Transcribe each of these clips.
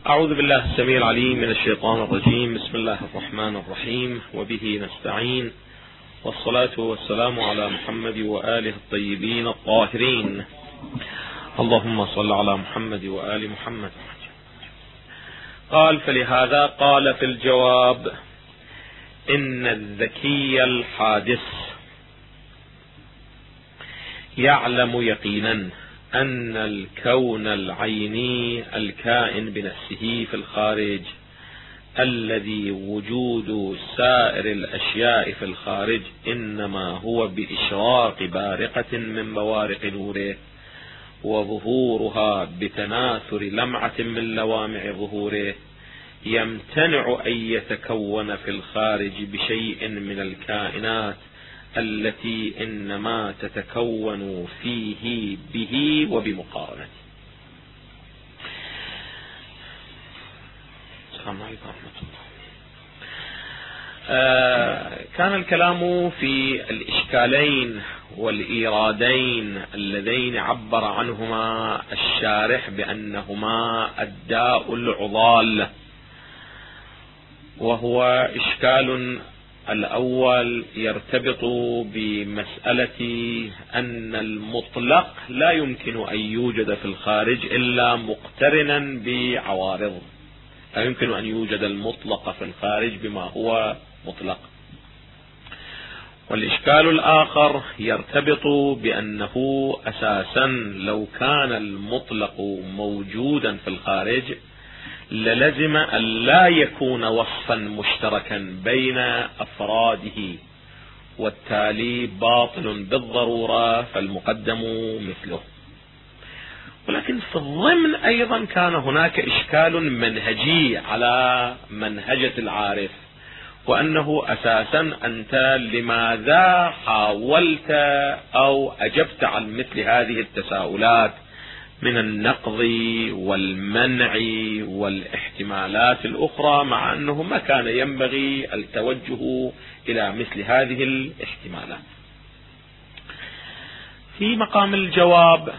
أعوذ بالله السميع العليم من الشيطان الرجيم. بسم الله الرحمن الرحيم، وبه نستعين، والصلاة والسلام على محمد وآله الطيبين الطاهرين. اللهم صل على محمد وآل محمد. قال: فلهذا قال في الجواب: إن الذكي الحادث يعلم يقينا أن الكون العيني الكائن بنفسه في الخارج، الذي وجود سائر الأشياء في الخارج إنما هو بإشراق بارقة من بوارق نوره، وظهورها بتناثر لمعة من لوامع ظهوره، يمتنع أن يتكون في الخارج بشيء من الكائنات التي إنما تتكون فيه به وبمقارنته. السلام عليكم ورحمة الله. كان الكلام في الإشكالين والإيرادين اللذين عبر عنهما الشارح بأنهما الداء العضال، وهو إشكال الأول يرتبط بمسألة أن المطلق لا يمكن أن يوجد في الخارج إلا مقترنا بعوارض، لا يمكن أن يوجد المطلق في الخارج بما هو مطلق. والإشكال الآخر يرتبط بأنه أساسا لو كان المطلق موجودا في الخارج للزم أن لا يكون وصفا مشتركا بين أفراده، والتالي باطل بالضرورة فالمقدم مثله. ولكن في الضمن أيضا كان هناك إشكال منهجي على منهجة العارف، وأنه أساسا أنت لماذا حاولت أو أجبت عن مثل هذه التساؤلات من النقض والمنع والاحتمالات الأخرى، مع أنه ما كان ينبغي التوجه إلى مثل هذه الاحتمالات. في مقام الجواب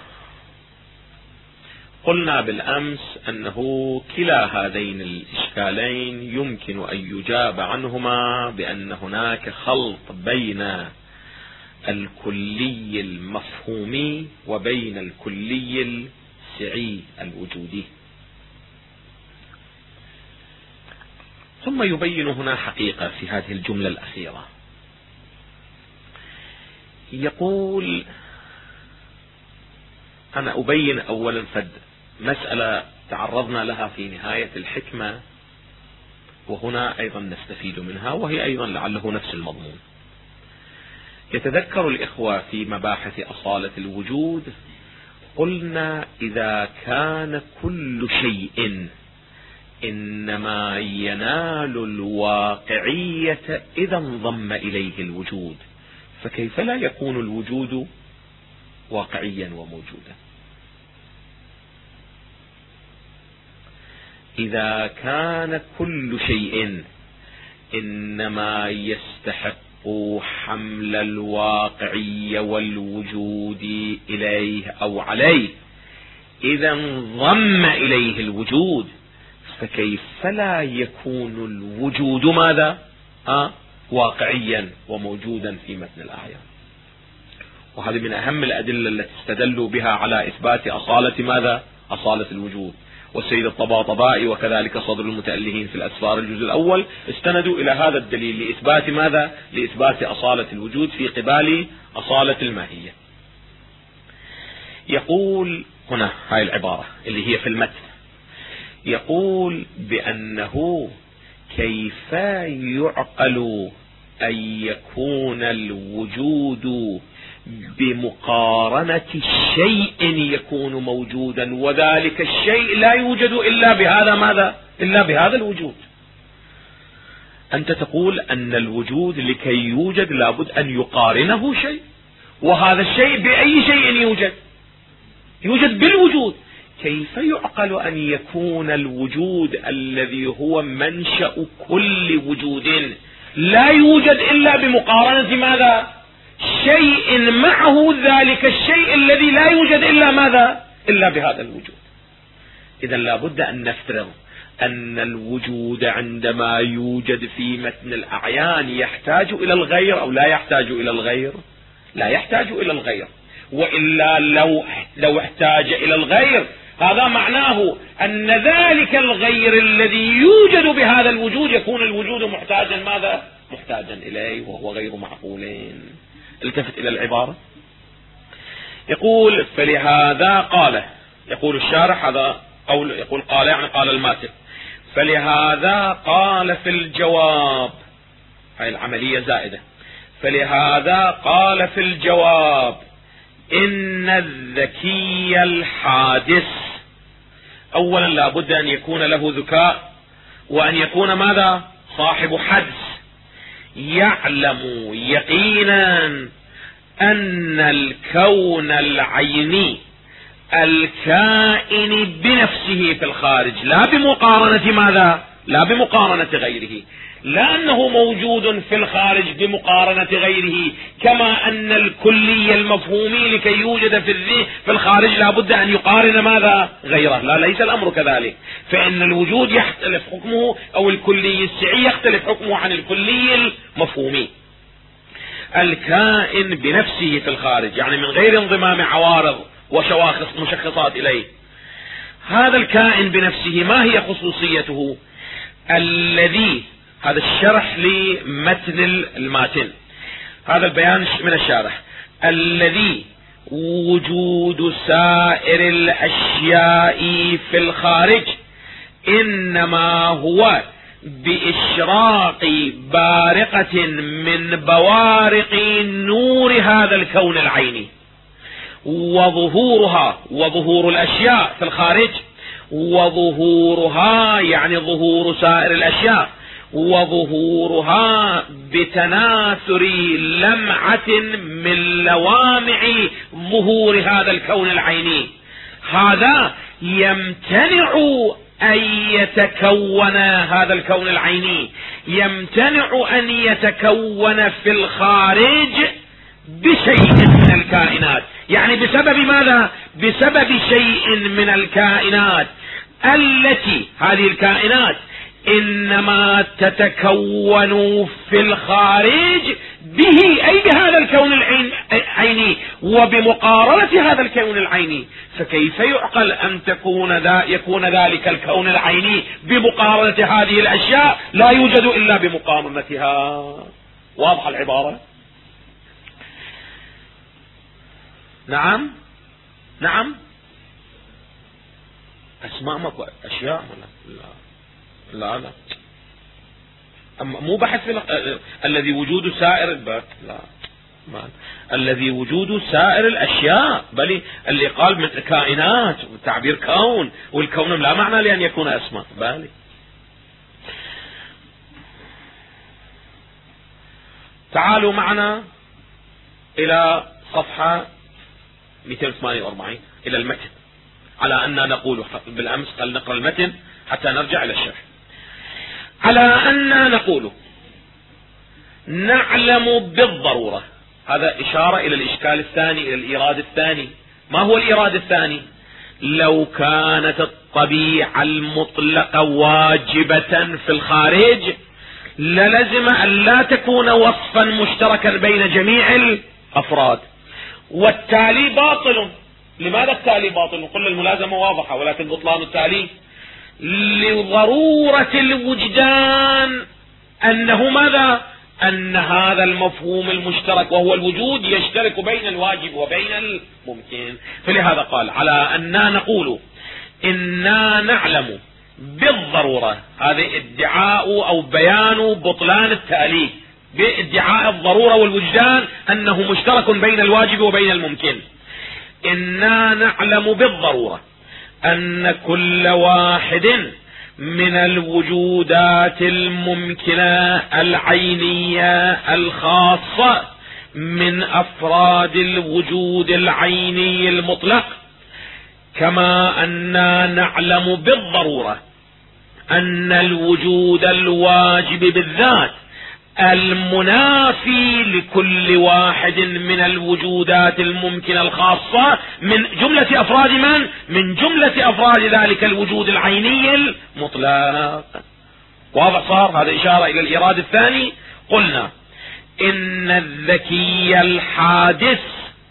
قلنا بالأمس أنه كلا هذين الإشكالين يمكن أن يجاب عنهما بأن هناك خلط بين الكلي المفهومي وبين الكلي السعي الوجودي. ثم يبين هنا حقيقة في هذه الجملة الأخيرة، يقول: أنا أبين أولا فد مسألة تعرضنا لها في نهاية الحكمة، وهنا أيضا نستفيد منها، وهي أيضا لعله نفس المضمون. يتذكر الإخوة في مباحث أصالة الوجود قلنا: إذا كان كل شيء إنما ينال الواقعية إذا انضم إليه الوجود، فكيف لا يكون الوجود واقعيا وموجودا؟ إذا كان كل شيء إنما يستحق حمل الواقعية والوجود إليه أو عليه إذا انضم إليه الوجود، فكيف لا يكون الوجود ماذا؟ واقعيا وموجودا في متن الآية. وهذه من أهم الأدلة التي استدلوا بها على إثبات أصالة ماذا؟ أصالة الوجود. والسيد الطباطبائي وكذلك صدر المتألهين في الأسفار الجزء الأول استندوا إلى هذا الدليل لإثبات ماذا؟ لإثبات أصالة الوجود في قبال أصالة الماهية. يقول هنا هاي العبارة اللي هي في المتن، يقول بأنه كيف يعقل أن يكون الوجود بمقارنة شيء يكون موجودا، وذلك الشيء لا يوجد إلا بهذا ماذا؟ إلا بهذا الوجود. أنت تقول أن الوجود لكي يوجد لابد أن يقارنه شيء، وهذا الشيء بأي شيء يوجد؟ يوجد بالوجود. كيف يعقل أن يكون الوجود الذي هو منشأ كل وجود لا يوجد إلا بمقارنة ماذا؟ شيء معه ذلك الشيء الذي لا يوجد إلا ماذا؟ إلا بهذا الوجود. إذا لابد أن نفترض أن الوجود عندما يوجد في متن الأعيان يحتاج إلى الغير أو لا يحتاج إلى الغير؟ لا يحتاج إلى الغير، وإلا لو احتاج إلى الغير هذا معناه أن ذلك الغير الذي يوجد بهذا الوجود يكون الوجود محتاجا ماذا؟ محتاجا إليه، وهو غير معقولين. التفت إلى العبارة، يقول فلهذا قال، يقول الشارح هذا قول، يقول قال يعني قال الماتن، فلهذا قال في الجواب، هاي العملية زائدة، فلهذا قال في الجواب إن الذكي الحادث، أولا لا بد أن يكون له ذكاء، وأن يكون ماذا؟ صاحب حدس، يعلم يقينا أن الكون العيني الكائن بنفسه في الخارج، لا بمقارنة ماذا؟ لا بمقارنة غيره، لا أنه موجود في الخارج بمقارنة غيره، كما أن الكلي المفهومي لكي يوجد في الخارج لا بد أن يقارن ماذا؟ غيره. لا، ليس الأمر كذلك، فإن الوجود يختلف حكمه، أو الكلي السعي يختلف حكمه عن الكلي المفهومي. الكائن بنفسه في الخارج يعني من غير انضمام عوارض وشواخص مشخصات إليه. هذا الكائن بنفسه ما هي خصوصيته؟ الذي، هذا الشرح لمتن الماتن، هذا البيان من الشارح، الذي وجود سائر الأشياء في الخارج إنما هو بإشراق بارقة من بوارق نور هذا الكون العيني، وظهورها، وظهور الأشياء في الخارج، وظهورها يعني ظهور سائر الأشياء، وظهورها بتناثر لمعة من لوامع ظهور هذا الكون العيني، هذا يمتنع أن يتكون، هذا الكون العيني يمتنع أن يتكون في الخارج بشيء من الكائنات، يعني بسبب ماذا؟ بسبب شيء من الكائنات التي، هذه الكائنات إنما تتكون في الخارج به، أي بهذا الكون العيني وبمقارنة هذا الكون العيني. فكيف يعقل أن يكون ذلك الكون العيني بمقارنة هذه الأشياء لا يوجد إلا بمقارنتها؟ واضح العبارة؟ نعم نعم، أسماء ماكو أشياء لا أما مو بحث الذي وجود سائر الباب، لا ما الذي وجود سائر الأشياء، بل اللي قال من كائنات تعبير كون، والكون لا معنى لأن يكون أسماء. بالي تعالوا معنا إلى صفحة 248 إلى المتن، على أننا نقول بالأمس قال نقرأ المتن حتى نرجع إلى الشرح. على أننا نقول نعلم بالضرورة، هذا إشارة إلى الإشكال الثاني، إلى الإيراد الثاني. ما هو الإيراد الثاني؟ لو كانت الطبيعة المطلقة واجبة في الخارج للزم أن لا تكون وصفا مشتركا بين جميع الأفراد، والتالي باطل. لماذا التالي باطل؟ قلنا الملازمة واضحة، ولكن بطلان التالي لضرورة الوجدان، أنه ماذا؟ أن هذا المفهوم المشترك وهو الوجود يشترك بين الواجب وبين الممكن. فلهذا قال على أننا نقول إنا نعلم بالضرورة، هذا ادعاء أو بيان بطلان التالي بادعاء الضرورة والوجدان أنه مشترك بين الواجب وبين الممكن. إنا نعلم بالضرورة أن كل واحد من الوجودات الممكنة العينية الخاصة من أفراد الوجود العيني المطلق، كما أننا نعلم بالضرورة أن الوجود الواجب بالذات المنافي لكل واحد من الوجودات الممكنة الخاصة من جملة أفراد من جملة أفراد ذلك الوجود العيني المطلق. واضح صار؟ هذا إشارة إلى الإيراد الثاني. قلنا إن الذكي الحادث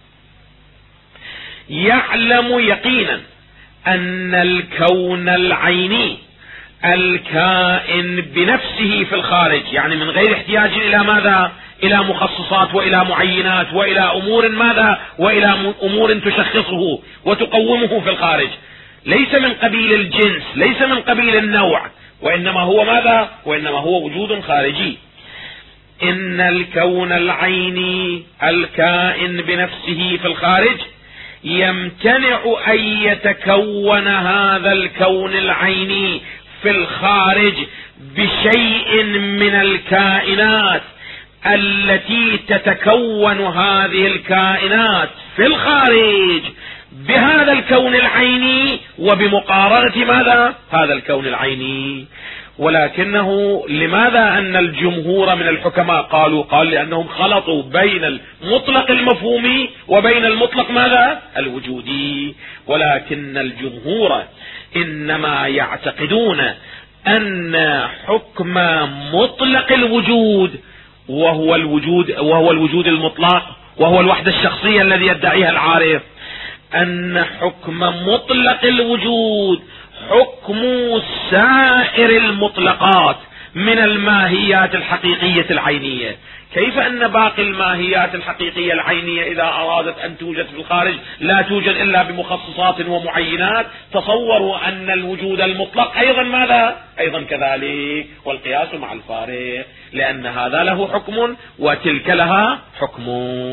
يعلم يقينا أن الكون العيني الكائن بنفسه في الخارج، يعني من غير احتياج إلى ماذا؟ إلى مخصصات وإلى معينات وإلى أمور ماذا؟ وإلى أمور تشخصه وتقومه في الخارج، ليس من قبيل الجنس، ليس من قبيل النوع، وإنما هو ماذا؟ وإنما هو وجود خارجي. إن الكون العيني الكائن بنفسه في الخارج يمتنع أن يتكون هذا الكون العيني في الخارج بشيء من الكائنات التي تتكون هذه الكائنات في الخارج بهذا الكون العيني وبمقارنة ماذا؟ هذا الكون العيني. ولكنه لماذا أن الجمهور من الحكماء قال لأنهم خلطوا بين المطلق المفهومي وبين المطلق ماذا؟ الوجودي. ولكن الجمهور إنما يعتقدون أن حكم مطلق الوجود وهو الوجود المطلق، وهو الوحدة الشخصية الذي يدعيها العارف، أن حكم مطلق الوجود حكم سائر المطلقات من الماهيات الحقيقية العينية. كيف أن باقي الماهيات الحقيقية العينية إذا أرادت أن توجد في الخارج لا توجد إلا بمخصصات ومعينات؟ تصوروا أن الوجود المطلق أيضا ماذا؟ أيضا كذلك، والقياس مع الفارق، لأن هذا له حكم وتلك لها حكم.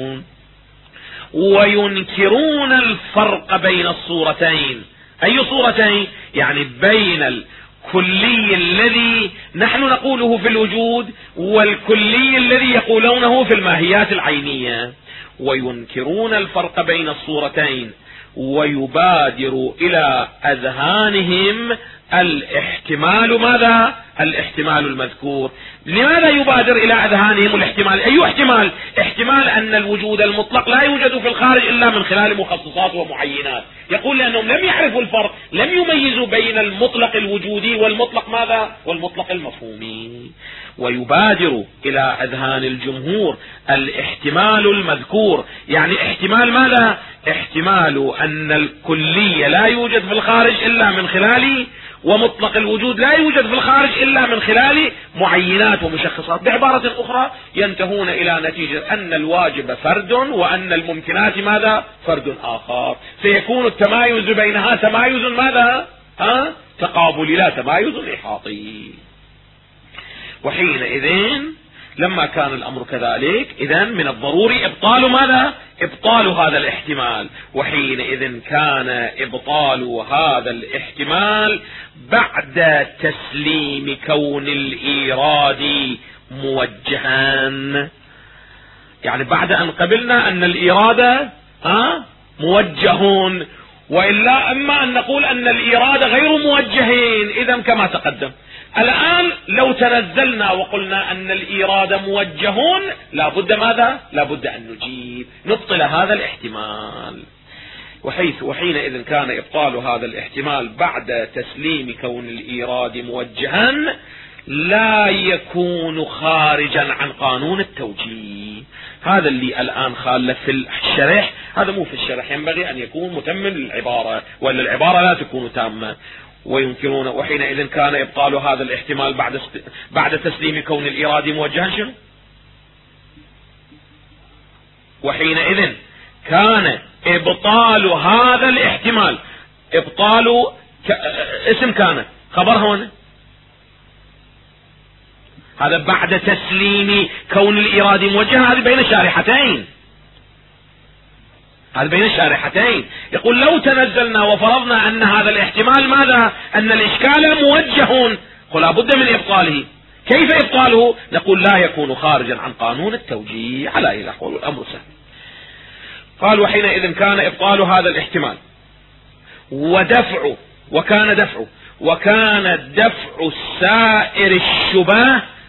وينكرون الفرق بين الصورتين. أي صورتين؟ يعني بين الكلي الذي نحن نقوله في الوجود والكلي الذي يقولونه في الماهيات العينية. وينكرون الفرق بين الصورتين ويبادر إلى أذهانهم الاحتمال ماذا؟ الاحتمال المذكور. لماذا يبادر إلى أذهانهم الاحتمال؟ أي احتمال؟ احتمال أن الوجود المطلق لا يوجد في الخارج إلا من خلال مخصصات ومعينات. يقول لأنهم لم يعرفوا الفرق، لم يميزوا بين المطلق الوجودي والمطلق ماذا؟ والمطلق المفهومي. ويبادر إلى أذهان الجمهور الاحتمال المذكور، يعني احتمال ماذا؟ احتمال أن الكلية لا يوجد في الخارج إلا من خلال، ومطلق الوجود لا يوجد في الخارج إلا من خلال معينات ومشخصات. بعبارة أخرى ينتهون إلى نتيجة أن الواجب فرد وأن الممكنات ماذا؟ فرد آخر. سيكون التمايز بينها تمايز ماذا؟ تقابلي لا تمايز إحاطي. وحينئذ لما كان الأمر كذلك إذن من الضروري إبطال ماذا؟ إبطال هذا الاحتمال. وحينئذ كان إبطال هذا الاحتمال بعد تسليم كون الإيراد موجها، يعني بعد أن قبلنا أن الإيراد موجه، وإلا أما أن نقول أن الإيراد غير موجهين. إذن كما تقدم الآن لو تنزلنا وقلنا أن الإيراد موجهون لابد ماذا؟ لابد أن نجيب نبطل هذا الاحتمال. وحينئذ كان إبطال هذا الاحتمال بعد تسليم كون الإيراد موجها لا يكون خارجا عن قانون التوجيه. هذا اللي الآن خالف في الشرح، هذا مو في الشرح، ينبغي أن يكون متمم للعبارة، ولا العبارة لا تكون تامة. وينكرون وحينئذ كان إبطال هذا الاحتمال بعد تسليم كون الإيراد موجها. شنو؟ وحينئذ كان إبطال هذا الاحتمال، إبطال اسم كان خبرها هنا، هذا بعد تسليم كون الإيراد موجها. هذه بين شارحتين، هذا بين الشارحتين. يقول لو تنزلنا وفرضنا أن هذا الاحتمال ماذا؟ أن الإشكال موجه، قل بد من إبطاله. كيف إبطاله؟ نقول لا يكون خارجا عن قانون التوجيه على أي الأحوال، والأمر سهل. قال وحينئذ كان إبطال هذا الاحتمال وكان دفع سائر الشبه.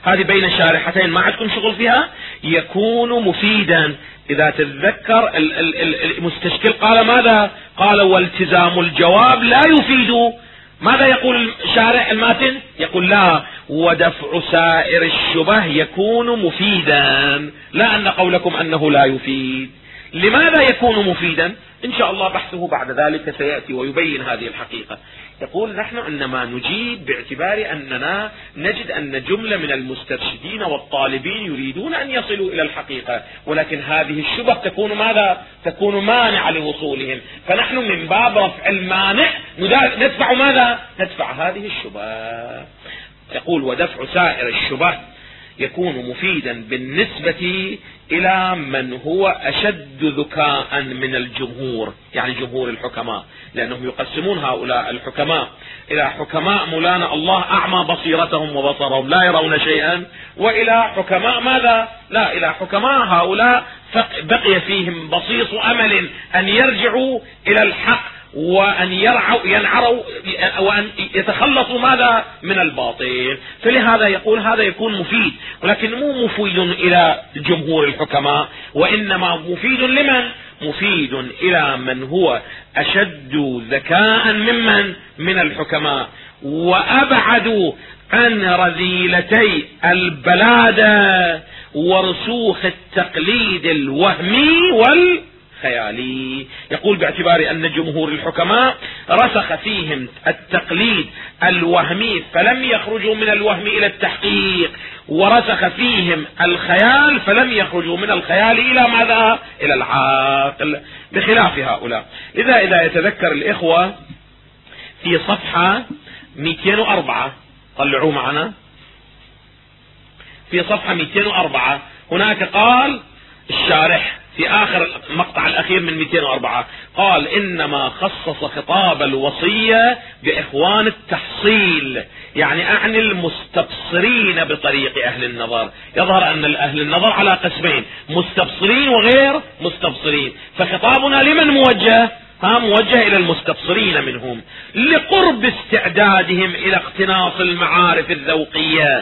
هذه بين شارحتين ما عندكم شغل فيها، يكون مفيدا. إذا تتذكر المستشكل قال ماذا؟ قال والتزام الجواب لا يفيد. ماذا يقول شارح الماتن؟ يقول لا، ودفع سائر الشبه يكون مفيدا، لا أن قولكم أنه لا يفيد. لماذا يكون مفيدا؟ إن شاء الله بحثه بعد ذلك سيأتي ويبين هذه الحقيقة. يقول نحن إنما نجيب باعتبار أننا نجد أن جملة من المسترشدين والطالبين يريدون أن يصلوا إلى الحقيقة، ولكن هذه الشبه تكون ماذا؟ تكون مانعة لوصولهم، فنحن من باب رفع المانع ندفع ماذا؟ ندفع هذه الشبه. يقول ودفع سائر الشبه يكون مفيدا بالنسبة إلى من هو أشد ذكاء من الجمهور، يعني جمهور الحكماء، لأنهم يقسمون هؤلاء الحكماء إلى حكماء مولانا الله أعمى بصيرتهم وبصرهم لا يرون شيئا، وإلى حكماء ماذا؟ لا، إلى حكماء هؤلاء بقي فيهم بصيص أمل أن يرجعوا إلى الحق وأن ينعروا وأن يتخلصوا ماذا؟ من الباطل. فلهذا يقول هذا يكون مفيد، ولكن مو مفيد إلى جمهور الحكماء، وإنما مفيد لمن؟ مفيد إلى من هو أشد ذكاء من الحكماء، وأبعد عن رذيلتي البلادة ورسوخ التقليد الوهمي والخيالي. يقول باعتبار أن جمهور الحكماء رسخ فيهم التقليد الوهمي فلم يخرجوا من الوهم إلى التحقيق، ورسخ فيهم الخيال فلم يخرجوا من الخيال إلى ماذا؟ إلى العاقل، بخلاف هؤلاء. إذا يتذكر الإخوة في صفحة 204، طلعوه معنا في صفحة 204، هناك قال الشارح في آخر المقطع الأخير من 204 قال إنما خصص خطاب الوصية بإخوان التحصيل، يعني أعني المستبصرين بطريق أهل النظر. يظهر أن أهل النظر على قسمين، مستبصرين وغير مستبصرين، فخطابنا لمن موجه؟ موجه إلى المستبصرين منهم، لقرب استعدادهم إلى اقتناص المعارف الذوقية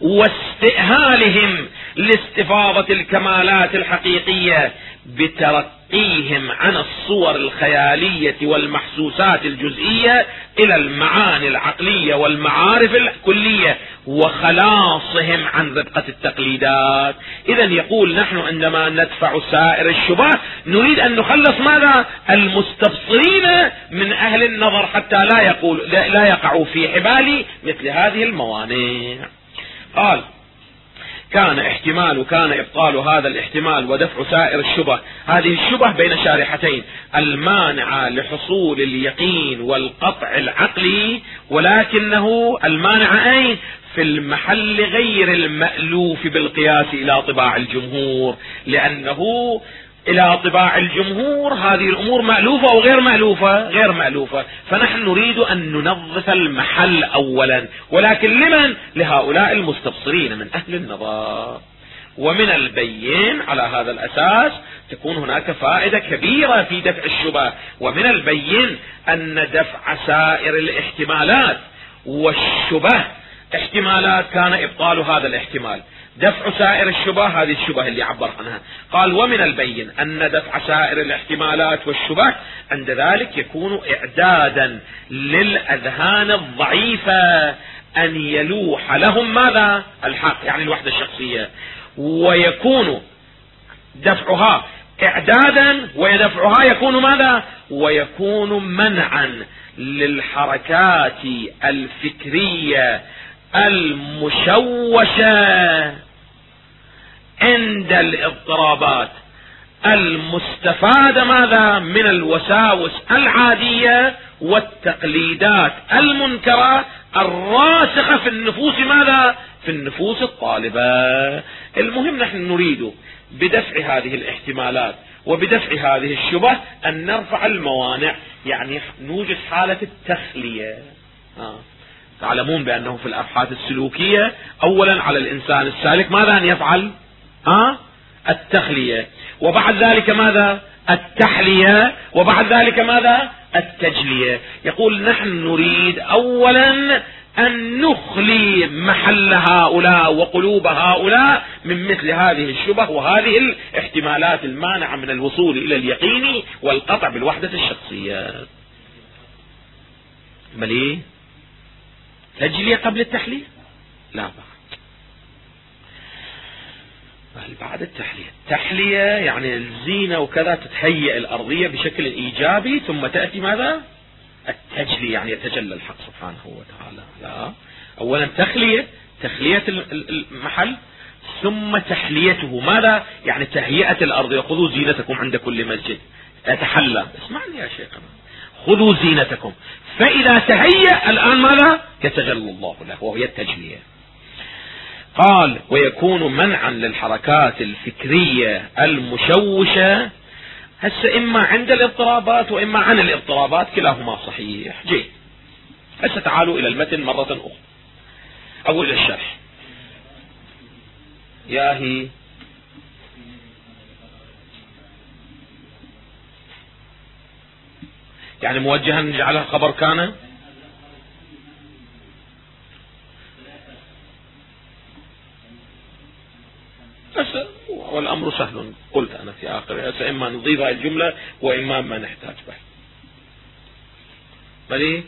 واستئهالهم لاستفاضة الكمالات الحقيقية بترقيهم عن الصور الخيالية والمحسوسات الجزئية إلى المعاني العقلية والمعارف الكلية، وخلاصهم عن ربقة التقليدات. إذا يقول نحن عندما ندفع سائر الشبه نريد أن نخلص ماذا؟ المستبصرين من أهل النظر حتى لا يقعوا في حبال مثل هذه الموانع. قال كان إبطال هذا الاحتمال ودفع سائر الشبه، هذه الشبه بين شارحتين المانعة لحصول اليقين والقطع العقلي، ولكنه المانعة أين؟ في المحل غير المألوف بالقياس إلى طباع الجمهور، لأنه إلى طباع الجمهور هذه الأمور مألوفة أو غير مألوفة؟ غير مألوفة. فنحن نريد أن ننظف المحل أولا، ولكن لمن؟ لهؤلاء المستبصرين من أهل النظر. ومن البين على هذا الأساس تكون هناك فائدة كبيرة في دفع الشبه. ومن البين أن دفع سائر الاحتمالات والشبه احتمالات كان إبطال هذا الاحتمال، دفع سائر الشبه هذه الشبه اللي عبر عنها. قال ومن البين أن دفع سائر الاحتمالات والشبه عند ذلك يكون إعدادا للأذهان الضعيفة أن يلوح لهم ماذا؟ الحق، يعني الوحدة الشخصية، ويكون دفعها إعدادا ويدفعها يكون ماذا؟ ويكون منعا للحركات الفكرية المشوشة عند الاضطرابات المستفادة ماذا؟ من الوساوس العادية والتقليدات المنكرة الراسخة في النفوس ماذا؟ في النفوس الطالبة. المهم نحن نريد بدفع هذه الاحتمالات وبدفع هذه الشبه أن نرفع الموانع، يعني نوجد حالة التخلية. تعلمون بأنه في الأبحاث السلوكية أولا على الإنسان السالك ماذا أن يفعل؟ التخلية، وبعد ذلك ماذا؟ التحلية، وبعد ذلك ماذا؟ التجلية. يقول نحن نريد أولا أن نخلي محل هؤلاء وقلوب هؤلاء من مثل هذه الشبه وهذه الاحتمالات المانعة من الوصول إلى اليقين والقطع بالوحدة الشخصية. مليه تجلية قبل التحلية؟ لا، بعد التحلية. التحلية يعني الزينة وكذا، تتهيئ الأرضية بشكل إيجابي، ثم تأتي ماذا؟ التجلي، يعني يتجلى الحق سبحانه وتعالى. لا، أولا تخلية المحل، ثم تحليته. ماذا يعني؟ تهيئة الأرضية. خذوا زينتكم عند كل مسجد، يتحلى. اسمعني يا شيخنا، خذوا زينتكم. فإذا تهيأ الآن ماذا؟ يتجلى الله له، وهي التجلية. قال ويكون منعا للحركات الفكرية المشوشة. هسه إما عند الاضطرابات وإما عن الاضطرابات، كلاهما صحيح. جيد، هسه تعالوا إلى المتن مرة أخرى أو إلى الشرح. ياهي يعني موجها نجعلها خبر كان. والأمر سهل، قلت أنا في آخر، إما نضيف هذه الجملة وإما ما نحتاج به. مالي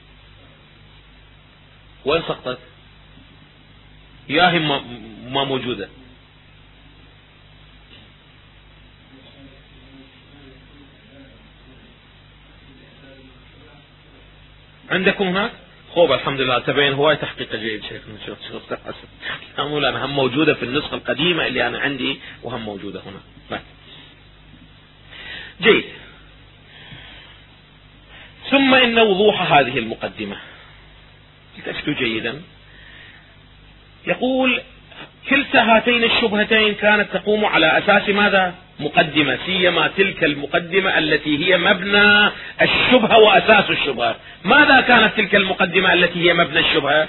وين سقطت؟ ياهي ما موجودة عندكم هناك. خوب الحمد لله، تبين هواي تحقيق جيد شيخنا. شوف أنا هم موجودة في النسخة القديمة اللي أنا عندي، وهم موجودة هنا. جيد. ثم إن وضوح هذه المقدمة، التفتوا جيدا، يقول كلتا هاتين الشبهتين كانت تقوم على أساس ماذا؟ مقدمة، سيما تلك المقدمة التي هي مبنى الشبهة وأساس الشبهة. ماذا كانت تلك المقدمة التي هي مبنى الشبهة؟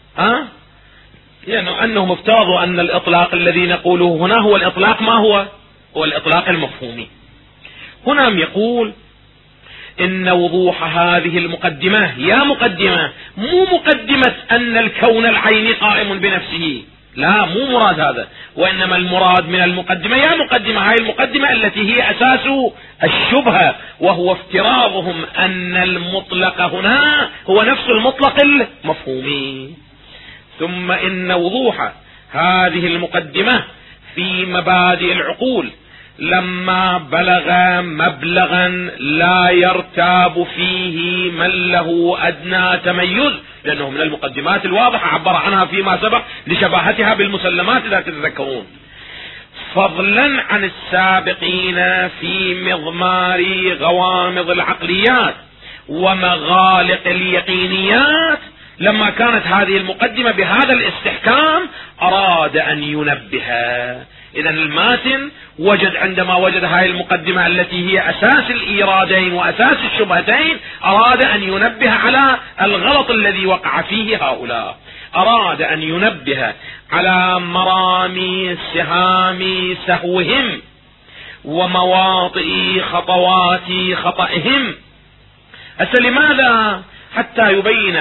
يعني أنهم افترضوا أن الإطلاق الذي نقوله هنا هو الإطلاق، ما هو الإطلاق المفهومي. هنا يقول إن وضوح هذه المقدمة، يا مقدمة، مو مقدمة أن الكون العيني قائم بنفسه، لا، مو مراد هذا، وإنما المراد من المقدمة، يا مقدمة، هاي المقدمة التي هي أساس الشبهة، وهو افتراضهم أن المطلق هنا هو نفس المطلق المفهومي. ثم إن وضوح هذه المقدمة في مبادئ العقول لما بلغ مبلغا لا يرتاب فيه من له أدنى تميز، لأنه من المقدمات الواضحة عبر عنها فيما سبق لشباهتها بالمسلمات إذا تتذكرون، فضلا عن السابقين في مضمار غوامض العقليات ومغالق اليقينيات. لما كانت هذه المقدمة بهذا الاستحكام أراد أن ينبهها. إذن الماتن وجد عندما وجد هذه المقدمة التي هي أساس الإيرادين وأساس الشبهتين، أراد أن ينبه على الغلط الذي وقع فيه هؤلاء، أراد أن ينبه على مرامي سهام سهوهم ومواطئ خطوات خطئهم. لماذا؟ حتى يبين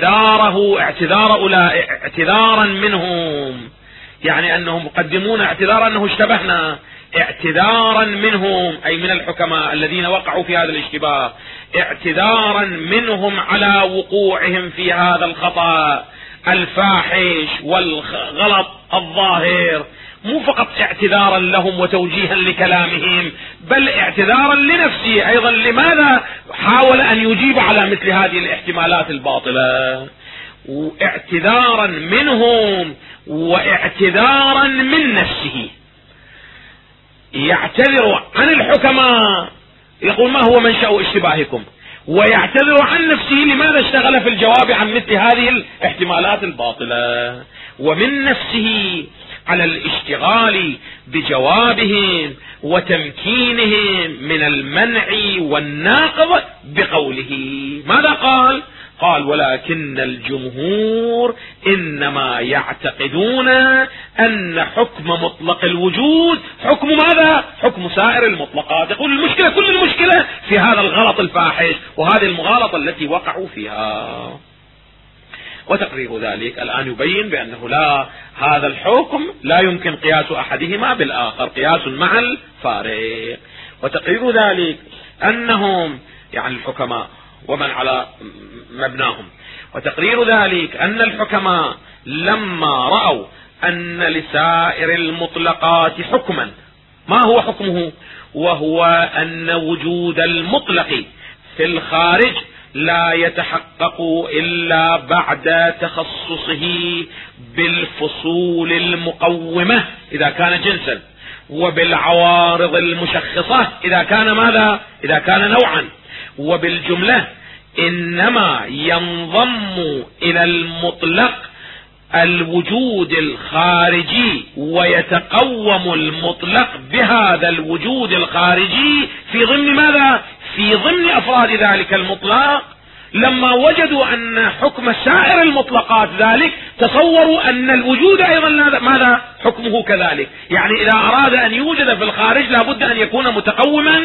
اعتذارا منهم، يعني أنهم يقدمون اعتذارا أنه اشتبهنا، اعتذارا منهم أي من الحكماء الذين وقعوا في هذا الاشتباه، اعتذارا منهم على وقوعهم في هذا الخطأ الفاحش والغلط الظاهر، مو فقط اعتذارا لهم وتوجيها لكلامهم، بل اعتذارا لنفسه أيضا. لماذا حاول أن يجيب على مثل هذه الاحتمالات الباطلة؟ واعتذارا منهم واعتذارا من نفسه. يعتذر عن الحكماء، يقول ما هو منشأ اشتباهكم، ويعتذر عن نفسه لماذا اشتغل في الجواب عن مثل هذه الاحتمالات الباطلة، ومن نفسه على الاشتغال بجوابهم وتمكينهم من المنع والناقض بقوله. ماذا قال ولكن الجمهور إنما يعتقدون أن حكم مطلق الوجود حكم ماذا؟ حكم سائر المطلقات. يقول المشكلة، كل المشكلة في هذا الغلط الفاحش وهذه المغالطة التي وقعوا فيها. وتقرير ذلك الآن يبين بأنه لا، هذا الحكم لا يمكن قياس أحدهما بالآخر، قياس مع الفارق. وتقرير ذلك أنهم يعني الحكماء ومن على مبناهم، وتقرير ذلك أن الحكماء لما رأوا أن لسائر المطلقات حكما، ما هو حكمه؟ وهو أن وجود المطلق في الخارج لا يتحقق إلا بعد تخصصه بالفصول المقومة إذا كان جنسا، وبالعوارض المشخصة إذا كان ماذا؟ إذا كان نوعا. وبالجملة إنما ينضم إلى المطلق الوجود الخارجي، ويتقوم المطلق بهذا الوجود الخارجي في ضمن ماذا؟ في ضمن أفراد ذلك المطلق. لما وجدوا أن حكم سائر المطلقات ذلك، تصوروا أن الوجود أيضا ماذا؟ حكمه كذلك. يعني إذا أراد أن يوجد في الخارج لابد أن يكون متقوما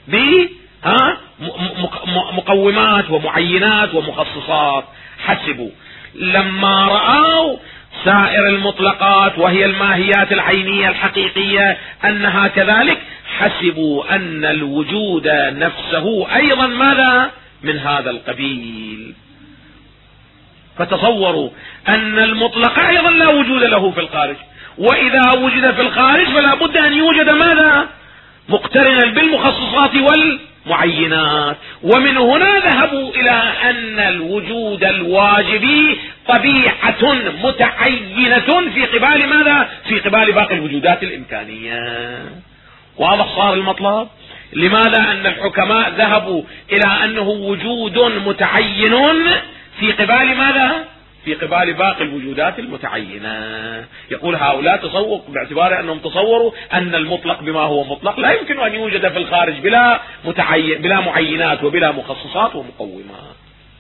بمقومات ومعينات ومخصصات. حسبوا لما رأوا سائر المطلقات وهي الماهيات العينية الحقيقية أنها كذلك، حسبوا أن الوجود نفسه أيضا ماذا؟ من هذا القبيل. فتصوروا أن المطلق أيضا لا وجود له في الخارج، وإذا وجد في الخارج فلا بد أن يوجد ماذا؟ مقترنا بالمخصصات والمعينات. ومن هنا ذهبوا إلى أن الوجود الواجبي طبيعة متعينة في قبال ماذا؟ في قبال باقي الوجودات الإمكانية. واضح صار المطلب؟ لماذا أن الحكماء ذهبوا إلى أنه وجود متعين في قبال ماذا؟ في قبال باقي الوجودات المتعينة. يقول هؤلاء تصور باعتبار أنهم تصوروا أن المطلق بما هو مطلق لا يمكن أن يوجد في الخارج بلا معينات وبلا مخصصات ومقومات.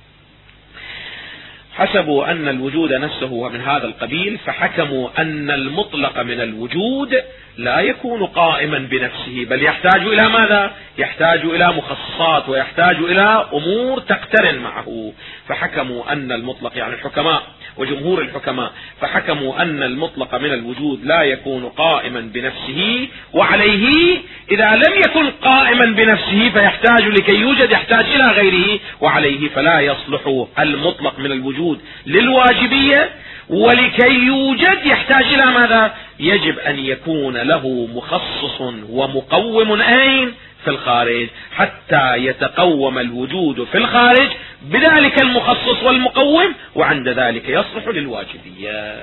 حسبوا أن الوجود نفسه من هذا القبيل، فحكموا أن المطلق من الوجود لا يكون قائما بنفسه، بل يحتاج إلى ماذا؟ يحتاج إلى مخصصات، ويحتاج إلى أمور تقترن معه. فحكموا أن المطلق، يعني الحكماء وجمهور الحكماء، فحكموا أن المطلق من الوجود لا يكون قائما بنفسه، وعليه إذا لم يكن قائما بنفسه فيحتاج لكي يوجد يحتاج إلى غيره، وعليه فلا يصلح المطلق من الوجود للواجبية، ولكي يوجد يحتاج إلى ماذا؟ يجب أن يكون له مخصص ومقوم أين؟ في الخارج، حتى يتقوم الوجود في الخارج بذلك المخصص والمقوم، وعند ذلك يصلح للواجبية.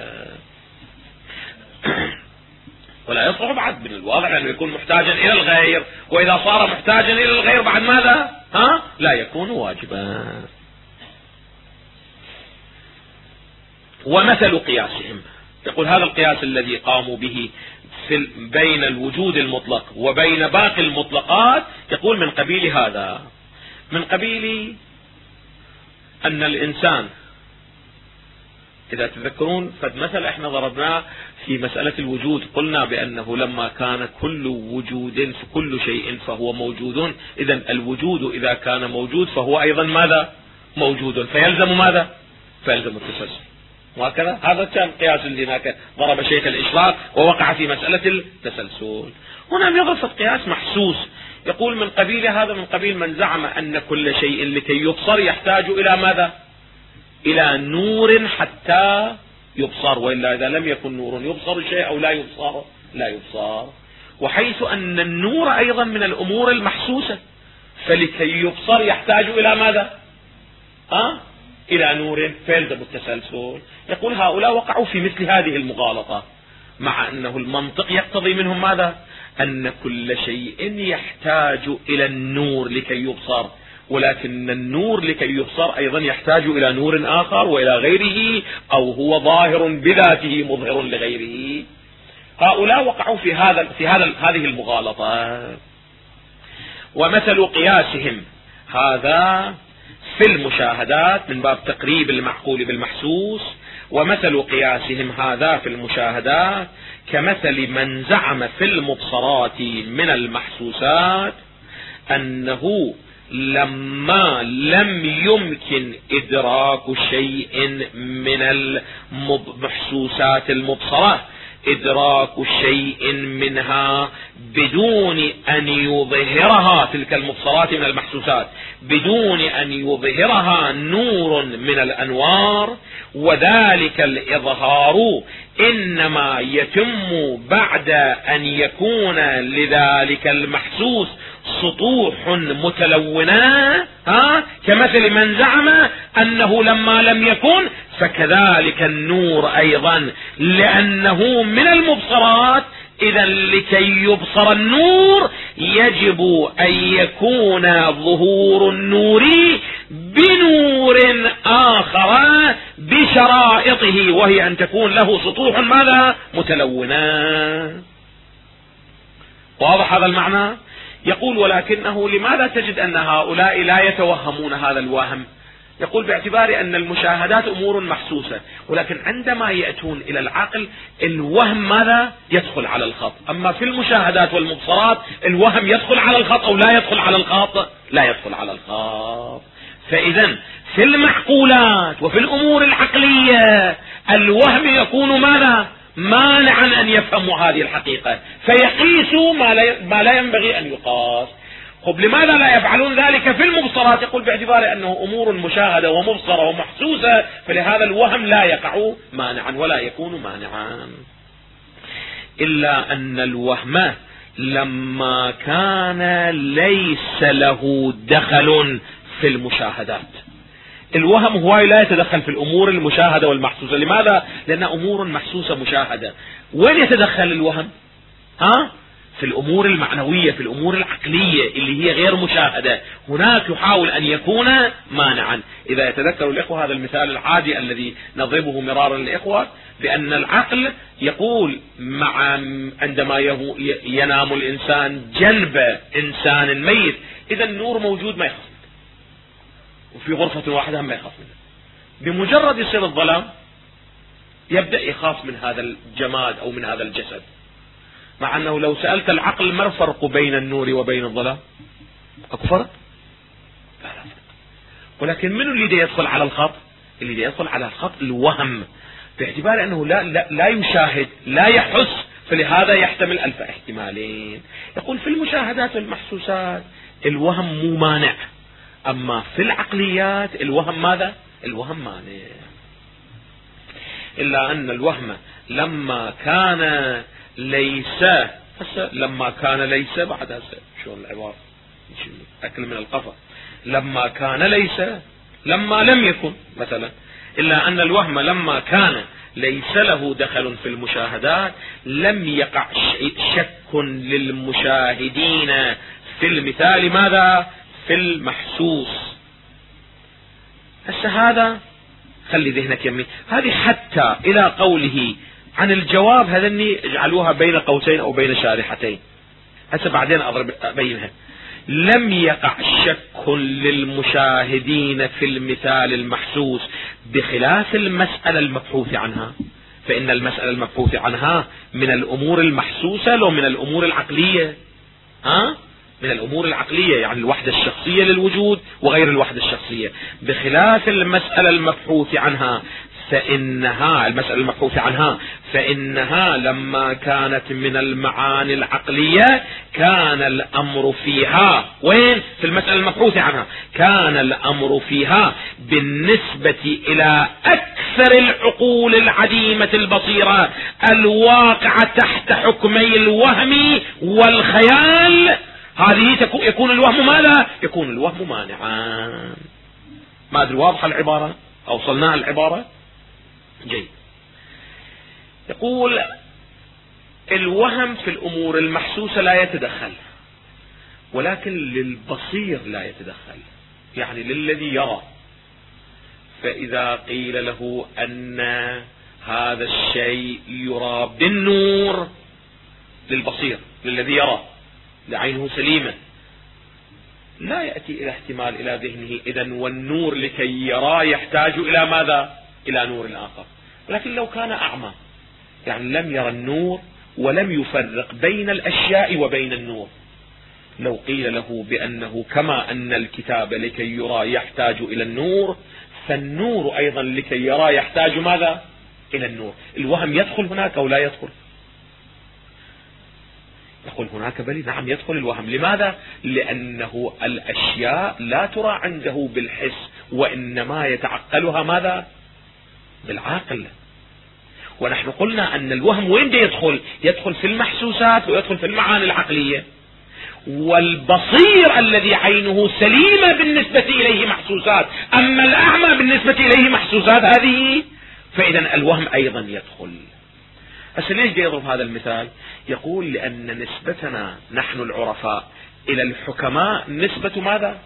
ولا يصلح بعد من الواضح أنه يكون محتاجا إلى الغير، وإذا صار محتاجا إلى الغير بعد ماذا؟ لا يكون واجبا. ومثل قياسهم، يقول هذا القياس الذي قاموا به بين الوجود المطلق وبين باقي المطلقات، يقول من قبيل هذا، من قبيل أن الإنسان، إذا تذكرون فد مثل احنا ضربناه في مسألة الوجود، قلنا بأنه لما كان كل وجود في كل شيء فهو موجود، إذن الوجود إذا كان موجود فهو أيضا ماذا؟ موجود، فيلزم ماذا؟ فيلزم التسلسل. وهكذا هذا كان قياس اللي هناك ضرب شيخ الإشراق ووقع في مسألة التسلسل. هنا يضرب قياس محسوس، يقول من قبيل هذا، من قبيل من زعم أن كل شيء لكي يبصر يحتاج إلى ماذا؟ إلى نور حتى يبصر، وإلا إذا لم يكن نور يبصر الشيء أو لا يبصر لا يبصر. وحيث أن النور أيضا من الأمور المحسوسة، فلكي يبصر يحتاج إلى ماذا؟ إلى نور، فيلزم التسلسل. يقول هؤلاء وقعوا في مثل هذه المغالطة، مع أنه المنطق يقتضي منهم ماذا؟ أن كل شيء يحتاج إلى النور لكي يبصر، ولكن النور لكي يبصر أيضا يحتاج إلى نور آخر وإلى غيره، أو هو ظاهر بذاته مظهر لغيره. هؤلاء وقعوا في هذه المغالطة. ومثل قياسهم هذا في المشاهدات من باب تقريب المعقول بالمحسوس، ومثل قياسهم هذا في المشاهدات كمثل من زعم في المبصرات من المحسوسات أنه لما لم يمكن إدراك شيء من المحسوسات المبصرة، إدراك شيء منها بدون أن يظهرها، تلك المبصرات من المحسوسات، بدون أن يظهرها نور من الأنوار، وذلك الإظهار إنما يتم بعد أن يكون لذلك المحسوس سطوح متلونة، كمثل من زعم أنه لما لم يكن، فكذلك النور أيضا لأنه من المبصرات، إذا لكي يبصر النور يجب أن يكون ظهور النور بنور آخر بشرائطه، وهي أن تكون له سطوح ماذا؟ متلونة. واضح هذا المعنى؟ يقول ولكنه لماذا تجد أن هؤلاء لا يتوهمون هذا الوهم؟ يقول باعتبار أن المشاهدات أمور محسوسة، ولكن عندما يأتون إلى العقل الوهم ماذا؟ يدخل على الخط. أما في المشاهدات والمبصرات الوهم يدخل على الخط أو لا يدخل على الخط؟ لا يدخل على الخط. فإذا في المعقولات وفي الأمور العقلية الوهم يكون ماذا؟ مانعا أن يفهموا هذه الحقيقة، فيقيسوا ما لا ينبغي أن يقاس. طب لماذا لا يفعلون ذلك في المبصرات؟ يقول باعتبار أنه أمور مشاهدة ومبصرة ومحسوسة، فلهذا الوهم لا يقع مانعا ولا يكون مانعا. إلا أن الوهم لما كان ليس له دخل في المشاهدات، الوهم هو لا يتدخل في الأمور المشاهدة والمحسوسة. لماذا؟ لأن أمور محسوسة مشاهدة. وين يتدخل الوهم؟ في الأمور المعنوية، في الأمور العقلية اللي هي غير مشاهدة، هناك يحاول أن يكون مانعا. إذا يتذكر الإخوة هذا المثال العادي الذي نضربه مرارا للإخوة، بأن العقل يقول عندما ينام الإنسان جنب إنسان ميت، إذا النور موجود ما يخاف، وفي غرفة واحدة ما يخاف منه. بمجرد يصير الظلام يبدأ يخاف من هذا الجماد أو من هذا الجسد، مع أنه لو سألت العقل ما الفرق بين النور وبين الظلام؟ أكو فرق؟ لا فرق. ولكن من اللي يدخل على الخط؟ اللي يدخل على الخط الوهم، باعتبار أنه لا يشاهد لا يحس، فلهذا يحتمل ألف احتمالين. يقول في المشاهدات والمحسوسات الوهم مو مانع، أما في العقليات الوهم ماذا؟ الوهم مانع. إلا أن الوهم لما كان ليس، لما كان ليس بعد شو العبارة؟ أكل من القفا. لما كان ليس، لما لم يكن مثلا. إلا أن الوهم لما كان ليس له دخل في المشاهدات لم يقع شك للمشاهدين في المثال ماذا؟ في المحسوس. هذا خلي ذهنك يمين، هذه حتى إلى قوله عن الجواب هذني اجعلوها بين قوسين أو بين شارحتين، هسه بعدين أبينها. لم يقع شك للمشاهدين في المثال المحسوس بخلاف المسألة المبحوث عنها، فإن المسألة المبحوث عنها من الأمور المحسوسة لو من الأمور العقلية؟ من الأمور العقلية، يعني الوحدة الشخصية للوجود وغير الوحدة الشخصية. بخلاف المسألة المبحوث عنها، فإنها المسألة المبحوث عنها فإنها لما كانت من المعاني العقلية كان الأمر فيها، وين؟ في المسألة المبحوث عنها كان الأمر فيها بالنسبة إلى أكثر العقول العديمة البصيرة الواقعة تحت حكمي الوهم والخيال، هذه يكون الوهم ماذا؟ يكون الوهم مانعا. ما أدري واضحة العبارة؟ أوصلناها العبارة؟ جيد. يقول الوهم في الأمور المحسوسة لا يتدخل، ولكن للبصير لا يتدخل، يعني للذي يرى. فإذا قيل له أن هذا الشيء يرى بالنور، للبصير للذي يرى لعينه سليمة، لا يأتي إلى احتمال إلى ذهنه إذن والنور لكي يرى يحتاج إلى ماذا؟ إلى نور آخر. ولكن لو كان أعمى، يعني لم يرى النور ولم يفرق بين الأشياء وبين النور، لو قيل له بأنه كما أن الكتاب لكي يرى يحتاج إلى النور، فالنور أيضا لكي يرى يحتاج ماذا؟ إلى النور. الوهم يدخل هناك أو لا يدخل؟ يقول هناك بل نعم يدخل الوهم. لماذا؟ لأنه الأشياء لا ترى عنده بالحس، وإنما يتعقلها ماذا؟ بالعقل. ونحن قلنا أن الوهم وين يدخل؟ يدخل في المحسوسات ويدخل في المعاني العقلية. والبصير الذي عينه سليمة بالنسبة إليه محسوسات، أما الأعمى بالنسبة إليه محسوسات هذه، فإذا الوهم أيضا يدخل. هسه ليش يضرب هذا المثال؟ يقول لأن نسبتنا نحن العرفاء إلى الحكماء نسبة ماذا؟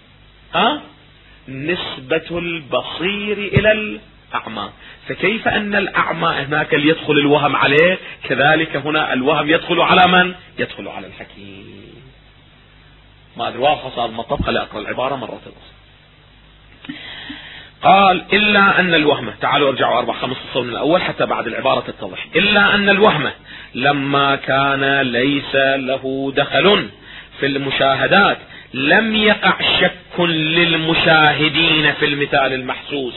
نسبة البصير إلى الأعمى. فكيف أن الأعمى هناك يدخل الوهم عليه، كذلك هنا الوهم يدخل على من؟ يدخل على الحكيم. ما أدري واضح صار المطب. خلي أقرأ العبارة مرة أخرى. قال إلا أن الوهم، تعالوا ارجعوا 4-5 فصول من الأول حتى بعد العبارة تتضح. إلا أن الوهم لما كان ليس له دخل في المشاهدات لم يقع شك للمشاهدين في المثال المحسوس،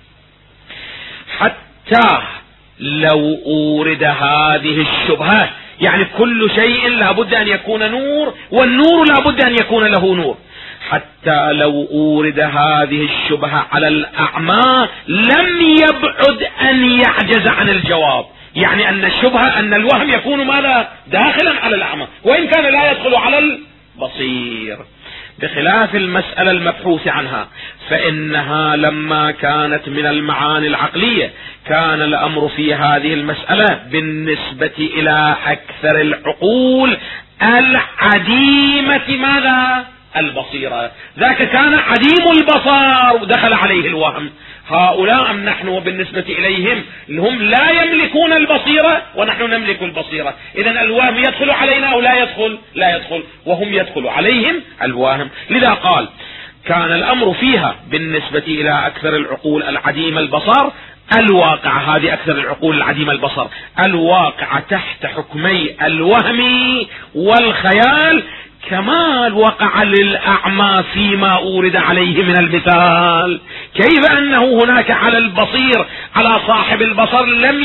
حتى لو أورد هذه الشبهة. يعني كل شيء لابد أن يكون نور، والنور لابد أن يكون له نور. حتى لو أورد هذه الشبهة على الأعمى لم يبعد أن يعجز عن الجواب. يعني أن الشبهة أن الوهم يكون ماذا؟ داخلا على الأعمى، وإن كان لا يدخل على البصير، بخلاف المسألة المبحوث عنها، فإنها لما كانت من المعاني العقلية كان الأمر في هذه المسألة بالنسبة إلى أكثر العقول العديمة ماذا؟ البصيرة. ذاك كان عديم البصر ودخل عليه الوهم. هؤلاء نحن وبالنسبة إليهم هم لا يملكون البصيرة ونحن نملك البصيرة. إذن الوهم يدخل علينا أو لا يدخل؟ لا يدخل، وهم يدخل عليهم الوهم. لذا قال كان الأمر فيها بالنسبة إلى أكثر العقول العديم البصر الواقع. هذه أكثر العقول العديم البصر الواقع تحت حكمي الوهم والخيال، كما وقع للأعمى فيما أورد عليه من المثال. كيف أنه هناك على البصير، على صاحب البصر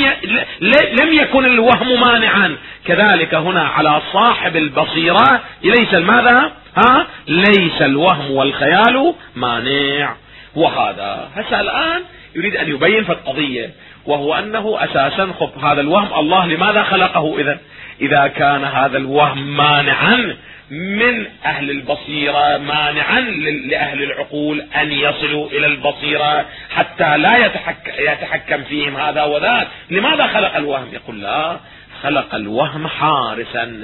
لم يكن الوهم مانعا، كذلك هنا على صاحب البصيرة ليس ماذا؟ ليس الوهم والخيال مانع. وهذا هسه الآن يريد أن يبين في القضية، وهو أنه أساسا هذا الوهم الله لماذا خلقه؟ إذا كان هذا الوهم مانعا من أهل البصيرة، مانعا لأهل العقول أن يصلوا إلى البصيرة حتى لا يتحكم فيهم هذا وذاك، لماذا خلق الوهم؟ يقول لا، خلق الوهم حارسا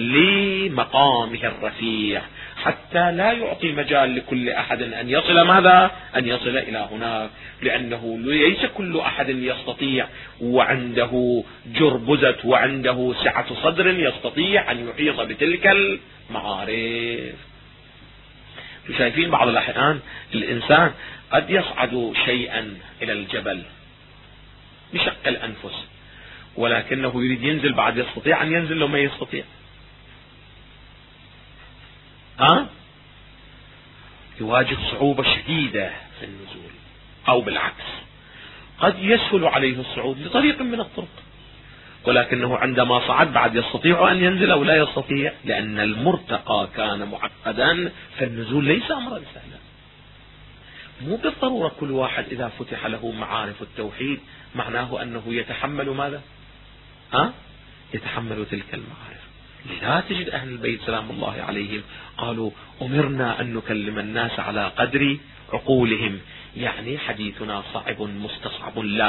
لمقامه الرفيع حتى لا يعطي مجال لكل أحد أن يصل ماذا؟ أن يصل إلى هناك، لأنه ليس كل أحد يستطيع وعنده جربزة وعنده سعة صدر يستطيع أن يحيط بتلك المعارف. شايفين بعض الأحيان الإنسان قد يصعد شيئا إلى الجبل بشق الأنفس، ولكنه يريد ينزل بعد يستطيع أن ينزل لو ما يستطيع. يواجه صعوبة شديدة في النزول، أو بالعكس قد يسهل عليه الصعود لطريق من الطرق، ولكنه عندما صعد بعد يستطيع أن ينزل أو لا يستطيع، لأن المرتقى كان معقدا، فالنزول ليس أمرا سهلا. مو بالضرورة كل واحد إذا فتح له معارف التوحيد معناه أنه يتحمل ماذا؟ يتحمل تلك المعارف. لذا تجد أهل البيت سلام الله عليهم قالوا أمرنا أن نكلم الناس على قدر عقولهم، يعني حديثنا صعب مستصعب لا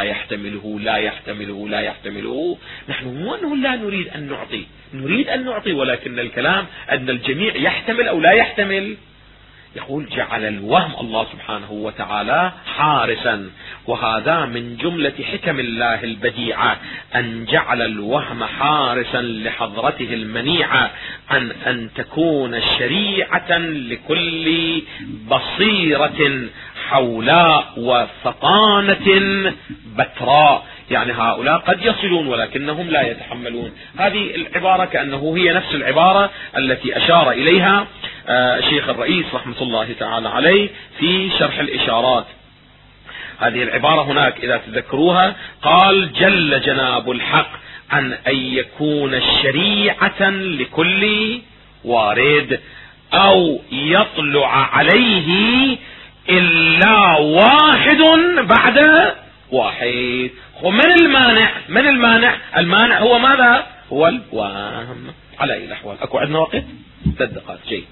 يحتمله. نحن مو أنه لا نريد أن نعطي، نريد أن نعطي، ولكن الكلام أن الجميع يحتمل أو لا يحتمل. يقول جعل الوهم الله سبحانه وتعالى حارسا، وهذا من جملة حكم الله البديعة أن جعل الوهم حارسا لحضرته المنيعة عن أن تكون شريعة لكل بصيرة حولاء وفطانة بتراء. يعني هؤلاء قد يصلون ولكنهم لا يتحملون. هذه العبارة كأنه هي نفس العبارة التي أشار إليها الشيخ الرئيس رحمة الله تعالى عليه في شرح الإشارات. هذه العبارة هناك إذا تذكروها قال: جل جناب الحق عن أن يكون شريعة لكل وارد أو يطلع عليه إلا واحد بعد واحد. ومن المانع؟ من المانع؟ المانع هو ماذا؟ هو الوهم. على أي الأحوال أكو عندنا وقت 3 دقائق. جيد.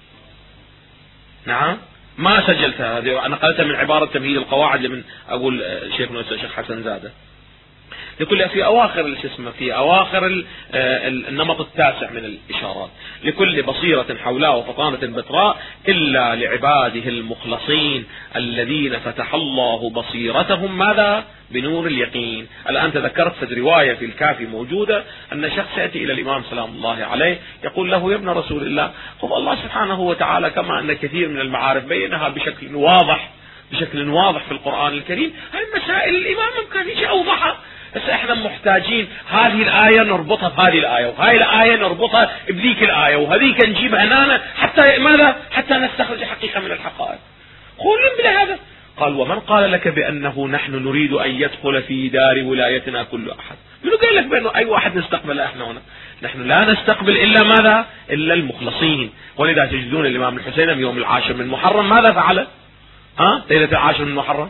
نعم، ما سجلت هذه، أنا نقلتها من عبارة تمهيد القواعد لمن أقول الشيخ حسن زادة. لكل في أواخر في أواخر النمط 9 من الإشارات: لكل بصيرة حولاء وفطانة بتراء إلا لعباده المخلصين الذين فتح الله بصيرتهم ماذا؟ بنور اليقين. الآن تذكرت في رواية في الكافي موجودة أن شخص يأتي إلى الإمام سلام الله عليه يقول له: يا ابن رسول الله، قل الله سبحانه وتعالى كما أن كثير من المعارف بينها بشكل واضح في القرآن الكريم، هاي المسائل الإمام ما كان أوضحها. بس احنا محتاجين هذه الآية نربطها بهذه الآية، وهذه الآية نربطها بذيك الآية، وهذيك نجيبها هنا حتى ماذا؟ حتى نستخرج حقيقة من الحقائق. قولوا بلا هذا. قال: ومن قال لك بأنه نحن نريد أن يدخل في دار ولايتنا كل أحد؟ منو قال لك بأنه أي واحد نستقبل؟ احنا هنا نحن لا نستقبل إلا ماذا؟ إلا المخلصين. ولذا تجدون الإمام الحسين يوم 10 من محرم ماذا فعل؟ ليلة 10 من محرم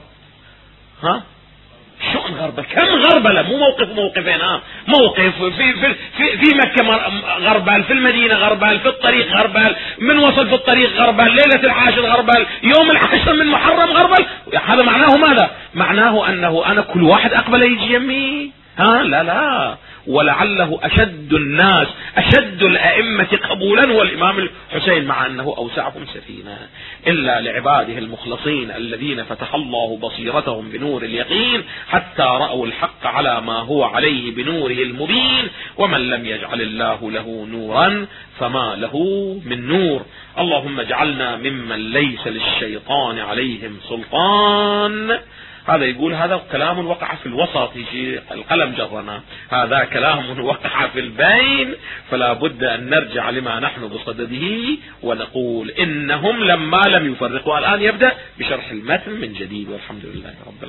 شؤون غربل. كم غربلة؟ مو موقفين. موقف في مكة غربل، في المدينة غربل، في الطريق غربل، من وصل في الطريق غربل، ليلة 10 غربل، يوم 10 من محرم غربل. هذا معناه ماذا؟ معناه أنه أنا كل واحد أقبل يجي يمي. لا، ولعله أشد الأئمة قبولا هو الإمام الحسين، مع أنه أوسعهم سفينة. إلا لعباده المخلصين الذين فتح الله بصيرتهم بنور اليقين حتى رأوا الحق على ما هو عليه بنوره المبين، ومن لم يجعل الله له نورا فما له من نور. اللهم اجعلنا ممن ليس للشيطان عليهم سلطان. هذا يقول هذا كلام وقع في الوسط، يجي القلم جرنا، هذا كلام وقع في البين، فلا بد أن نرجع لما نحن بصدده ونقول إنهم لما لم يفرقوا. الآن يبدأ بشرح المتن من جديد، والحمد لله رب العالمين.